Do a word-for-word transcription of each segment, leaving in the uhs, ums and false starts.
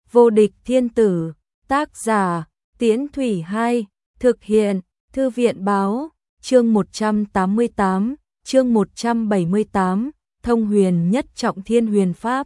Vô địch thiên tử, tác giả, Tiễn Thủy hai, thực hiện, Thư viện báo, chương một trăm tám mươi tám, chương một trăm bảy mươi tám, thông huyền nhất trọng thiên huyền pháp.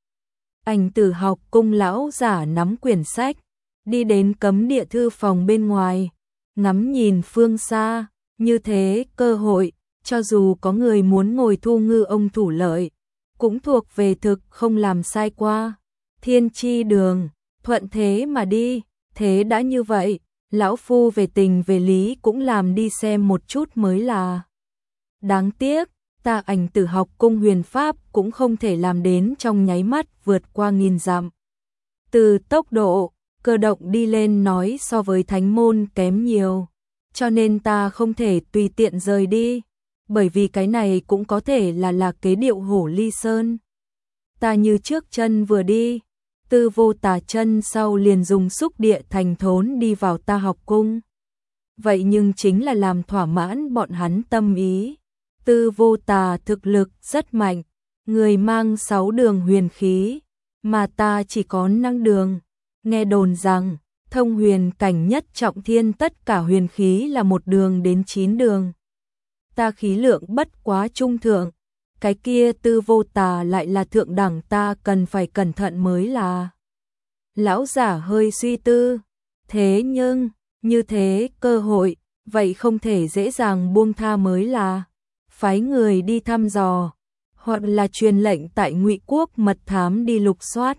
Ảnh Tử học cung lão giả nắm quyển sách, đi đến cấm địa thư phòng bên ngoài, ngắm nhìn phương xa, như thế cơ hội, cho dù có người muốn ngồi thu ngư ông thủ lợi, cũng thuộc về thực không làm sai qua. Thiên chi đường, thuận thế mà đi, thế đã như vậy, lão phu về tình về lý cũng làm đi xem một chút mới là. Đáng tiếc, ta Ảnh Tử học cung huyền pháp cũng không thể làm đến trong nháy mắt vượt qua nghìn dặm. Từ tốc độ, cơ động đi lên nói so với thánh môn kém nhiều, cho nên ta không thể tùy tiện rời đi, bởi vì cái này cũng có thể là là kế điệu hổ ly sơn. Ta như trước chân vừa đi, Tư Vô Tà chân sau liền dùng xúc địa thành thốn đi vào ta học cung. Vậy nhưng chính là làm thỏa mãn bọn hắn tâm ý. Tư Vô Tà thực lực rất mạnh, người mang sáu đường huyền khí, mà ta chỉ có năm đường. Nghe đồn rằng, thông huyền cảnh nhất trọng thiên tất cả huyền khí là một đường đến chín đường. Ta khí lượng bất quá trung thượng, cái kia Tư Vô Tà lại là thượng đẳng, ta cần phải cẩn thận mới là. Lão giả hơi suy tư, thế nhưng, như thế cơ hội, vậy không thể dễ dàng buông tha mới là. Phái người đi thăm dò, hoặc là truyền lệnh tại Ngụy Quốc mật thám đi lục soát.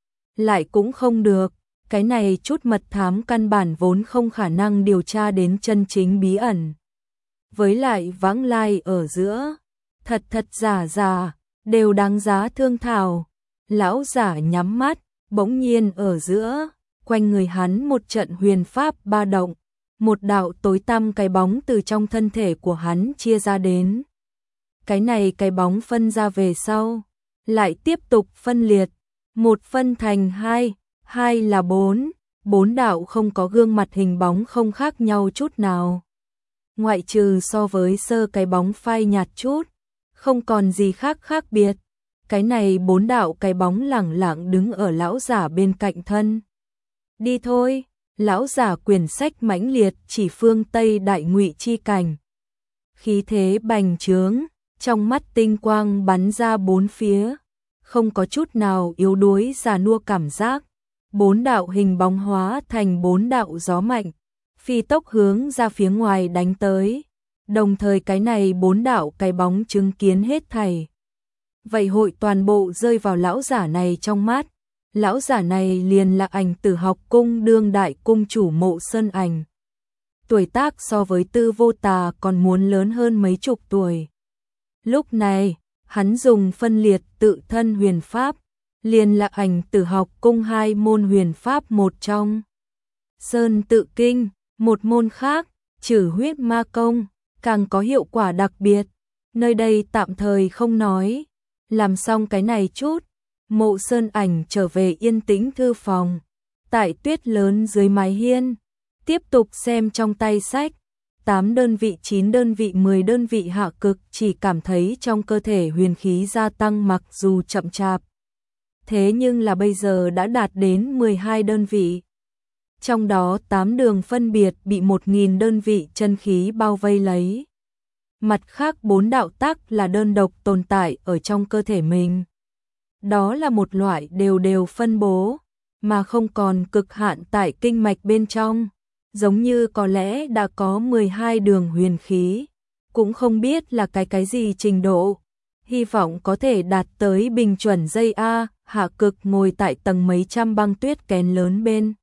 Lại cũng không được, cái này chút mật thám căn bản vốn không khả năng điều tra đến chân chính bí ẩn. Với lại vãng lai ở giữa, thật thật giả giả, đều đáng giá thương thảo. Lão giả nhắm mắt, bỗng nhiên ở giữa, quanh người hắn một trận huyền pháp ba động, một đạo tối tăm cái bóng từ trong thân thể của hắn chia ra đến. Cái này cái bóng phân ra về sau, lại tiếp tục phân liệt, một phân thành hai, hai là bốn, bốn đạo không có gương mặt hình bóng không khác nhau chút nào. Ngoại trừ so với sơ cái bóng phai nhạt chút, không còn gì khác khác biệt. Cái này bốn đạo cái bóng lẳng lặng đứng ở lão giả bên cạnh thân. Đi thôi, lão giả quyển sách mãnh liệt chỉ phương Tây đại Ngụy chi cảnh. Khí thế bành trướng, trong mắt tinh quang bắn ra bốn phía, không có chút nào yếu đuối già nua cảm giác. Bốn đạo hình bóng hóa thành bốn đạo gió mạnh, phi tốc hướng ra phía ngoài đánh tới. Đồng thời cái này bốn đạo cái bóng chứng kiến hết thảy. Vậy hội toàn bộ rơi vào lão giả này trong mắt. Lão giả này liền là Ảnh Tử học cung đương đại cung chủ Mộ Sơn Ảnh. Tuổi tác so với Tư Vô Tà còn muốn lớn hơn mấy chục tuổi. Lúc này, hắn dùng phân liệt tự thân huyền pháp, liền là Ảnh Tử học cung hai môn huyền pháp một trong. Sơn tự kinh, một môn khác, trừ huyết ma công, càng có hiệu quả đặc biệt. Nơi đây tạm thời không nói. Làm xong cái này chút, Mộ Sơn Ảnh trở về yên tĩnh thư phòng, tại tuyết lớn dưới mái hiên, tiếp tục xem trong tay sách, tám đơn vị, chín đơn vị, mười đơn vị hạ cực, chỉ cảm thấy trong cơ thể huyền khí gia tăng mặc dù chậm chạp. Thế nhưng là bây giờ đã đạt đến mười hai đơn vị. Trong đó tám đường phân biệt bị một nghìn đơn vị chân khí bao vây lấy. Mặt khác bốn đạo tắc là đơn độc tồn tại ở trong cơ thể mình. Đó là một loại đều đều phân bố, mà không còn cực hạn tại kinh mạch bên trong. Giống như có lẽ đã có mười hai đường huyền khí, cũng không biết là cái cái gì trình độ. Hy vọng có thể đạt tới bình chuẩn dây A, hạ cực ngồi tại tầng mấy trăm băng tuyết kén lớn bên.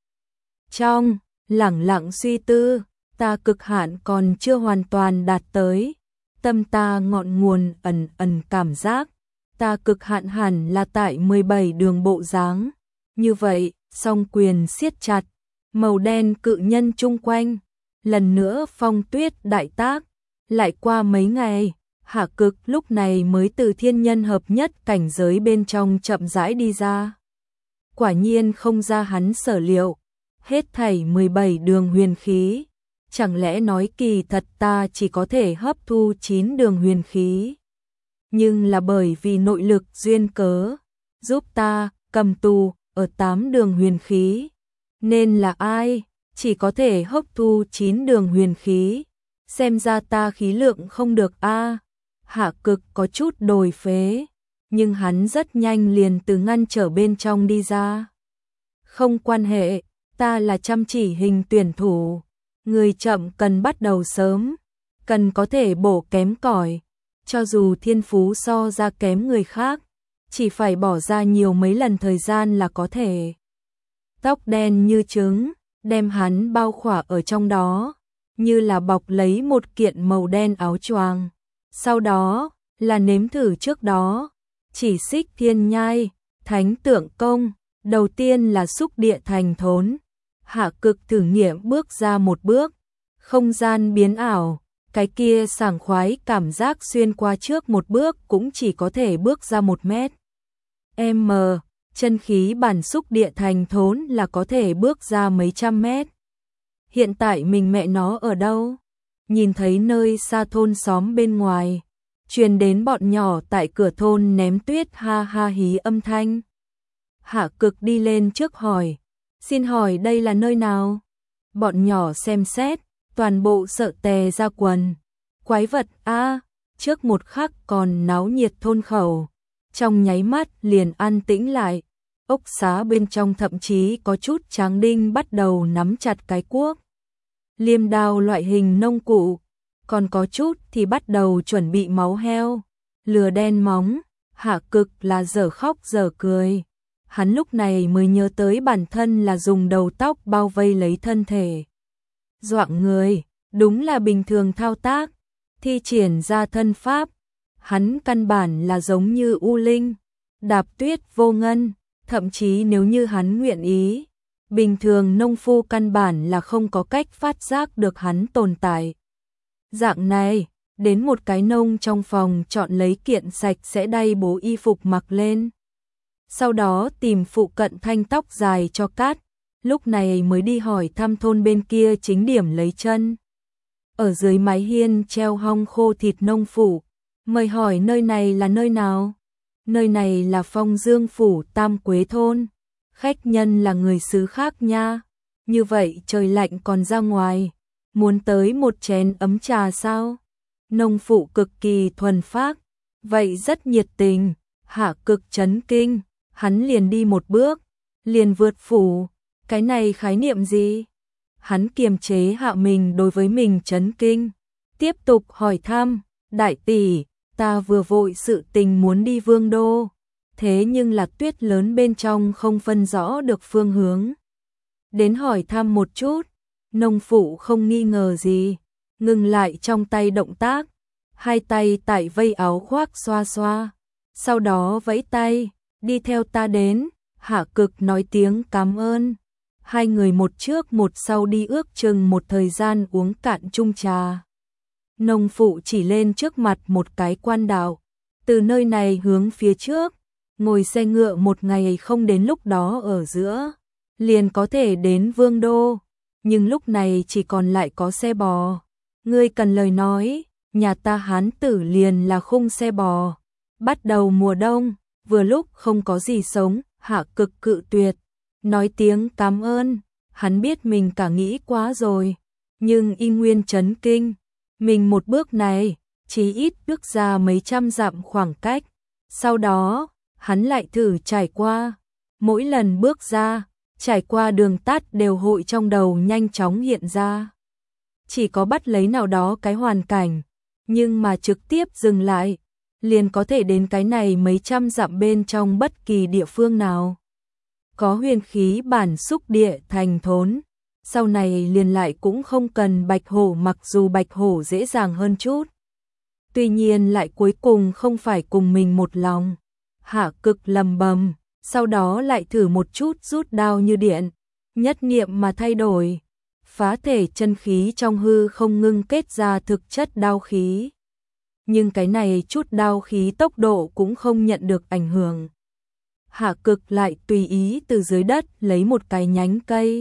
Trong, lẳng lặng suy tư, ta cực hạn còn chưa hoàn toàn đạt tới. Tâm ta ngọn nguồn ẩn ẩn cảm giác, ta cực hạn hẳn là tại mười bảy đường bộ dáng. Như vậy, song quyền siết chặt, màu đen cự nhân chung quanh, lần nữa phong tuyết đại tác. Lại qua mấy ngày, hạ cực lúc này mới từ thiên nhân hợp nhất cảnh giới bên trong chậm rãi đi ra. Quả nhiên không ra hắn sở liệu, hết thảy mười bảy đường huyền khí. Chẳng lẽ nói kỳ thật ta chỉ có thể hấp thu chín đường huyền khí. Nhưng là bởi vì nội lực duyên cớ, giúp ta cầm tù ở tám đường huyền khí, nên là ai, chỉ có thể hấp thu chín đường huyền khí, xem ra ta khí lượng không được a. Hạ Cực có chút đồi phế, nhưng hắn rất nhanh liền từ ngăn trở bên trong đi ra. Không quan hệ, ta là chăm chỉ hình tuyển thủ, người chậm cần bắt đầu sớm, cần có thể bổ kém cỏi, cho dù thiên phú so ra kém người khác, chỉ phải bỏ ra nhiều mấy lần thời gian là có thể. Tóc đen như trứng, đem hắn bao khỏa ở trong đó, như là bọc lấy một kiện màu đen áo choàng. Sau đó, là nếm thử trước đó, chỉ xích thiên nhai, thánh tượng công, đầu tiên là xúc địa thành thốn. Hạ Cực thử nghiệm bước ra một bước, không gian biến ảo, cái kia sảng khoái cảm giác xuyên qua trước một bước cũng chỉ có thể bước ra một mét. M, chân khí bản xúc địa thành thốn là có thể bước ra mấy trăm mét. Hiện tại mình mẹ nó ở đâu? Nhìn thấy nơi xa thôn xóm bên ngoài, truyền đến bọn nhỏ tại cửa thôn ném tuyết ha ha hí âm thanh. Hạ Cực đi lên trước hỏi, xin hỏi đây là nơi nào? Bọn nhỏ xem xét, toàn bộ sợ tè ra quần. Quái vật a, trước một khắc còn náo nhiệt thôn khẩu, trong nháy mắt liền an tĩnh lại. Ốc xá bên trong thậm chí có chút tráng đinh bắt đầu nắm chặt cái cuốc, liêm đao loại hình nông cụ, còn có chút thì bắt đầu chuẩn bị máu heo, lừa đen móng. Hạ Cực là dở khóc dở cười. Hắn lúc này mới nhớ tới bản thân là dùng đầu tóc bao vây lấy thân thể. Doạng người, đúng là bình thường thao tác, thi triển ra thân pháp. Hắn căn bản là giống như U Linh, đạp tuyết vô ngân, thậm chí nếu như hắn nguyện ý, bình thường nông phu căn bản là không có cách phát giác được hắn tồn tại. Dạng này, đến một cái nông trong phòng chọn lấy kiện sạch sẽ đay bố y phục mặc lên. Sau đó tìm phụ cận thanh tóc dài cho cát, lúc này mới đi hỏi thăm thôn bên kia chính điểm lấy chân. Ở dưới mái hiên treo hong khô thịt nông phủ, mời hỏi nơi này là nơi nào? Nơi này là Phong Dương phủ Tam Quế thôn, khách nhân là người xứ khác nha. Như vậy trời lạnh còn ra ngoài, muốn tới một chén ấm trà sao? Nông phụ cực kỳ thuần phác, vậy rất nhiệt tình. Hạ Cực chấn kinh, hắn liền đi một bước, liền vượt phủ, cái này khái niệm gì? Hắn kiềm chế hạ mình đối với mình chấn kinh, tiếp tục hỏi thăm, đại tỷ, ta vừa vội sự tình muốn đi Vương đô, thế nhưng là tuyết lớn bên trong không phân rõ được phương hướng. Đến hỏi thăm một chút, nông phụ không nghi ngờ gì, ngừng lại trong tay động tác, hai tay tại vây áo khoác xoa xoa, sau đó vẫy tay, đi theo ta đến. Hạ Cực nói tiếng cảm ơn. Hai người một trước một sau đi ước chừng một thời gian uống cạn chung trà. Nông phụ chỉ lên trước mặt một cái quan đạo, từ nơi này hướng phía trước, ngồi xe ngựa một ngày không đến lúc đó ở giữa, liền có thể đến Vương đô, nhưng lúc này chỉ còn lại có xe bò. Ngươi cần lời nói, nhà ta Hán tử liền là khung xe bò. Bắt đầu mùa đông, vừa lúc không có gì sống, Hạ Cực cự tuyệt, nói tiếng cảm ơn. Hắn biết mình cả nghĩ quá rồi, nhưng y nguyên chấn kinh, mình một bước này chỉ ít bước ra mấy trăm dặm khoảng cách. Sau đó, hắn lại thử trải qua, mỗi lần bước ra, trải qua đường tắt đều hội trong đầu nhanh chóng hiện ra. Chỉ có bắt lấy nào đó cái hoàn cảnh, nhưng mà trực tiếp dừng lại, liền có thể đến cái này mấy trăm dặm bên trong bất kỳ địa phương nào. Có huyền khí bản xúc địa thành thốn, sau này liền lại cũng không cần bạch hổ, mặc dù bạch hổ dễ dàng hơn chút. Tuy nhiên lại cuối cùng không phải cùng mình một lòng. Hạ Cực lầm bầm, sau đó lại thử một chút rút đao như điện, nhất niệm mà thay đổi, phá thể chân khí trong hư không ngưng kết ra thực chất đao khí. Nhưng cái này chút đao khí tốc độ cũng không nhận được ảnh hưởng. Hạ Cực lại tùy ý từ dưới đất lấy một cái nhánh cây,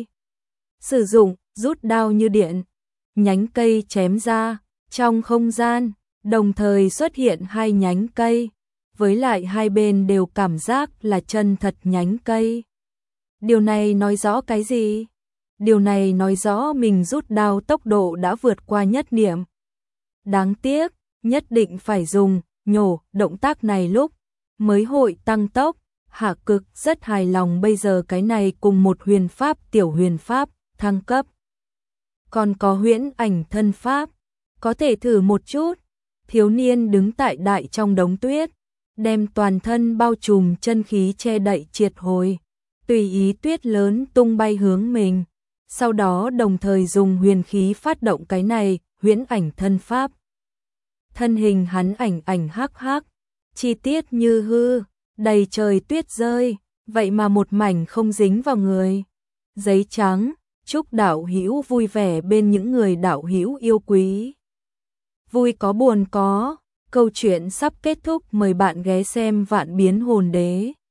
sử dụng rút đao như điện, nhánh cây chém ra, trong không gian đồng thời xuất hiện hai nhánh cây, với lại hai bên đều cảm giác là chân thật nhánh cây. Điều này nói rõ cái gì? Điều này nói rõ mình rút đao tốc độ đã vượt qua nhất niệm. Đáng tiếc, nhất định phải dùng, nhổ, động tác này lúc mới hội tăng tốc. Hạ Cực rất hài lòng bây giờ cái này cùng một huyền pháp tiểu huyền pháp, thăng cấp. Còn có huyễn ảnh thân pháp, có thể thử một chút. Thiếu niên đứng tại đại trong đống tuyết, đem toàn thân bao trùm chân khí che đậy triệt hồi, tùy ý tuyết lớn tung bay hướng mình. Sau đó đồng thời dùng huyền khí phát động cái này, huyễn ảnh thân pháp. Thân hình hắn ảnh ảnh hắc hắc, chi tiết như hư, đầy trời tuyết rơi, vậy mà một mảnh không dính vào người. Giấy trắng, chúc đạo hữu vui vẻ bên những người đạo hữu yêu quý. Vui có buồn có, câu chuyện sắp kết thúc, mời bạn ghé xem Vạn Biến Hồn Đế.